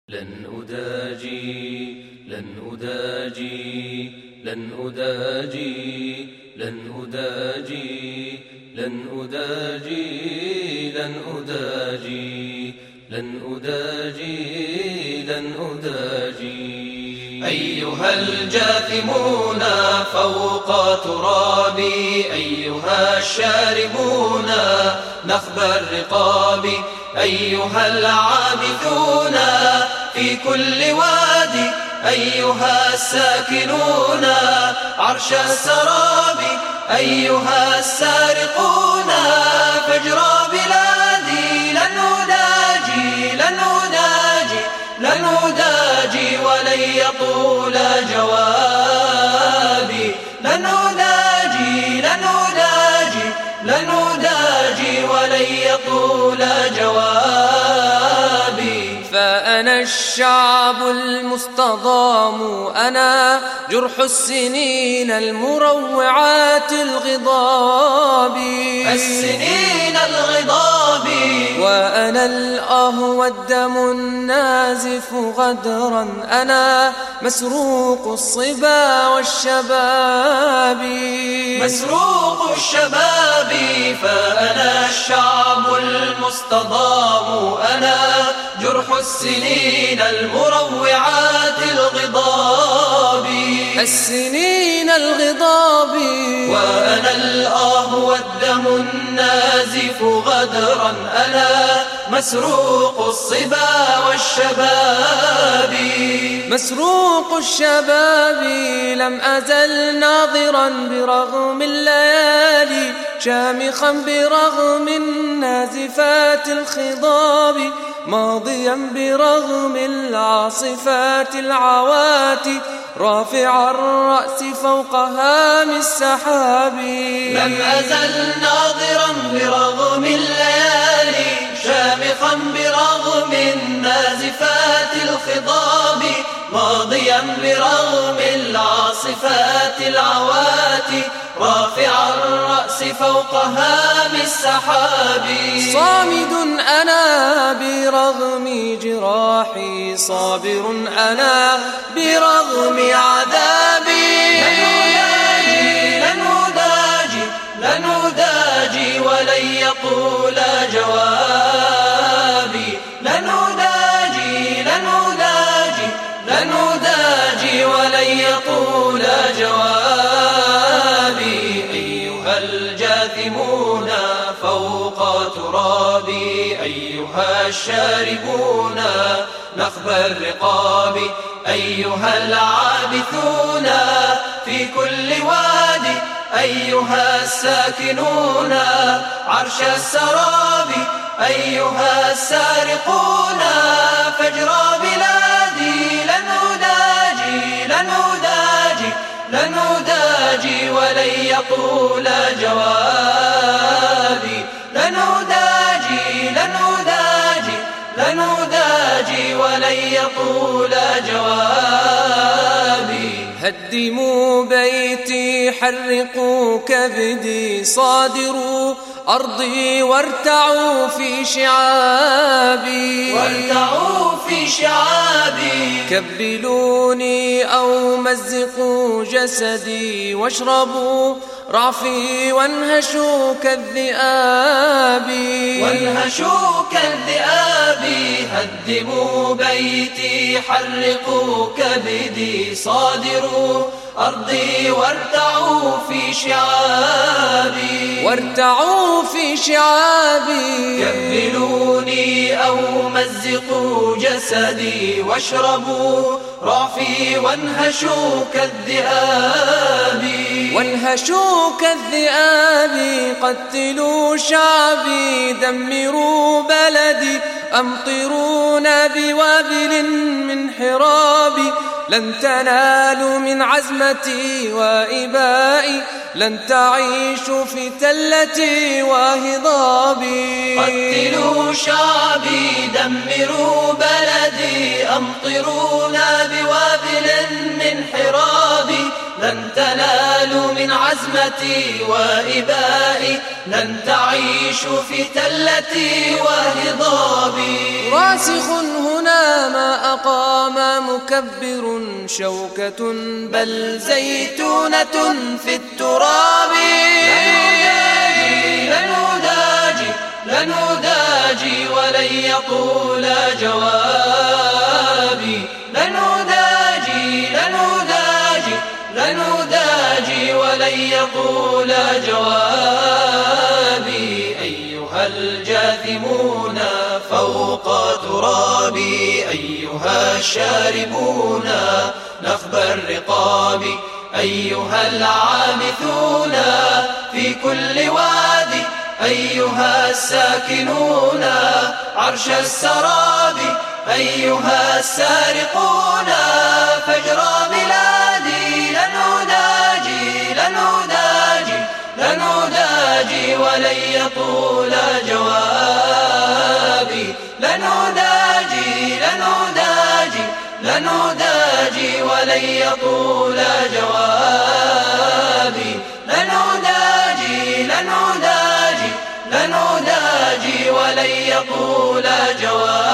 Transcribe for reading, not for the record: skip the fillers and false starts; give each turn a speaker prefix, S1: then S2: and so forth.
S1: لن أداجي لن أداجي لن أداجي لن أداجي لن أداجي لن أداجي لن أداجي لن أداجي أيها الجاثمون فوق ترابي أيها الشاربون نخب الرقاب أيها العابثون في كل وادي أيها الساكنون عرش السراب أيها السارقون فجر بلادي لن أداجي لن أداجي لن أداجي ولن يطول جوابي لن أداجي لن أداجي لن أداجي ولن يطول جوابي
S2: فأنا الشعب المستضام أنا جرح السنين المروعات الغضاب
S1: السنين الغضاب
S2: وأنا الآه والدم النازف غدرا أنا مسروق الصبا والشباب
S1: مسروق الشباب فأنا الشعب المستضام أنا جرح السنين المروعات الغضاب
S2: السنين الغضاب
S1: وأنا الآه والدم النازف غدرا أنا مسروق الصبا والشباب
S2: مسروق الشباب لم أزل ناظرا برغم الليالي شامخا برغم النازفات الخضاب ماضيا برغم العاصفات العواتي رافع الرأس فوق هام السحاب
S1: لم أزل ناظرا برغم الليالي شامخا برغم النازفات الخضاب ماضيا برغم العاصفات العواتي رافع الرأس فوق هام السحاب
S2: صامد أنا برغم جراحي صابر أنا برغم عذابي
S1: لن أداجي لن أداجي ولن يطول جوابي لن أداجي لن أداجي لن أداجي ولن يطول جوابي أيها الجاثمون فوق ترابي أيها الشاربون نخب الرقاب أيها العابثون في كل وادي أيها الساكنون عرش السراب أيها السارقون فجر بلادي لن أداجي لن أداجي لن أداجي ولن يطول جوابي لن أداجي لن أداجي لن أداجي ولن يطول جوابي
S2: هدموا بيتي حرقوا كبدي صادروا أرضي وارتعوا في شعابي
S1: وارتعوا في شعابي
S2: كبلوني أو مزقوا جسدي واشربوا رعفي وانهشوا كالذئاب
S1: وانهشوا كالذئاب هدموا بيتي حرقوا كبدي صادروا أرضي وارتعوا في شعابي
S2: وارتعوا في شعابي
S1: كبلوني أو مزقوا جسدي واشربوا رعفي وانهشوا كالذئاب
S2: وانهشوا كالذئاب قتلوا شعبي دمروا بلدي أمطرونا بوابل من حرابي لن تنالوا من عزمتي وإبائي لن تعيشوا في تلتي وهضابي
S1: قتلوا شعبي دمروا بلدي أمطرونا بوابل من حرابي لن تنالوا من عزمتي وإبائي، لن تعيشوا في تلتي وهضابي.
S2: راسخ هنا ما أقام مكبر شوكة بل زيتونة في التراب.
S1: لن أداجي ولن يطول جوابي، لن أداجي ولن يطول جوابي. أيها الجاثمون فوق ترابي، أيها الشاربون نخب الرقاب، أيها العامثون في كل وادي، أيها الساكنون عرش السراب، أيها السارقون فجر بلادي. لن أداجي ولن يطول جوابي، لن أداجي ولن يطول جوابي، لن أداجي ولن يطول جوابي.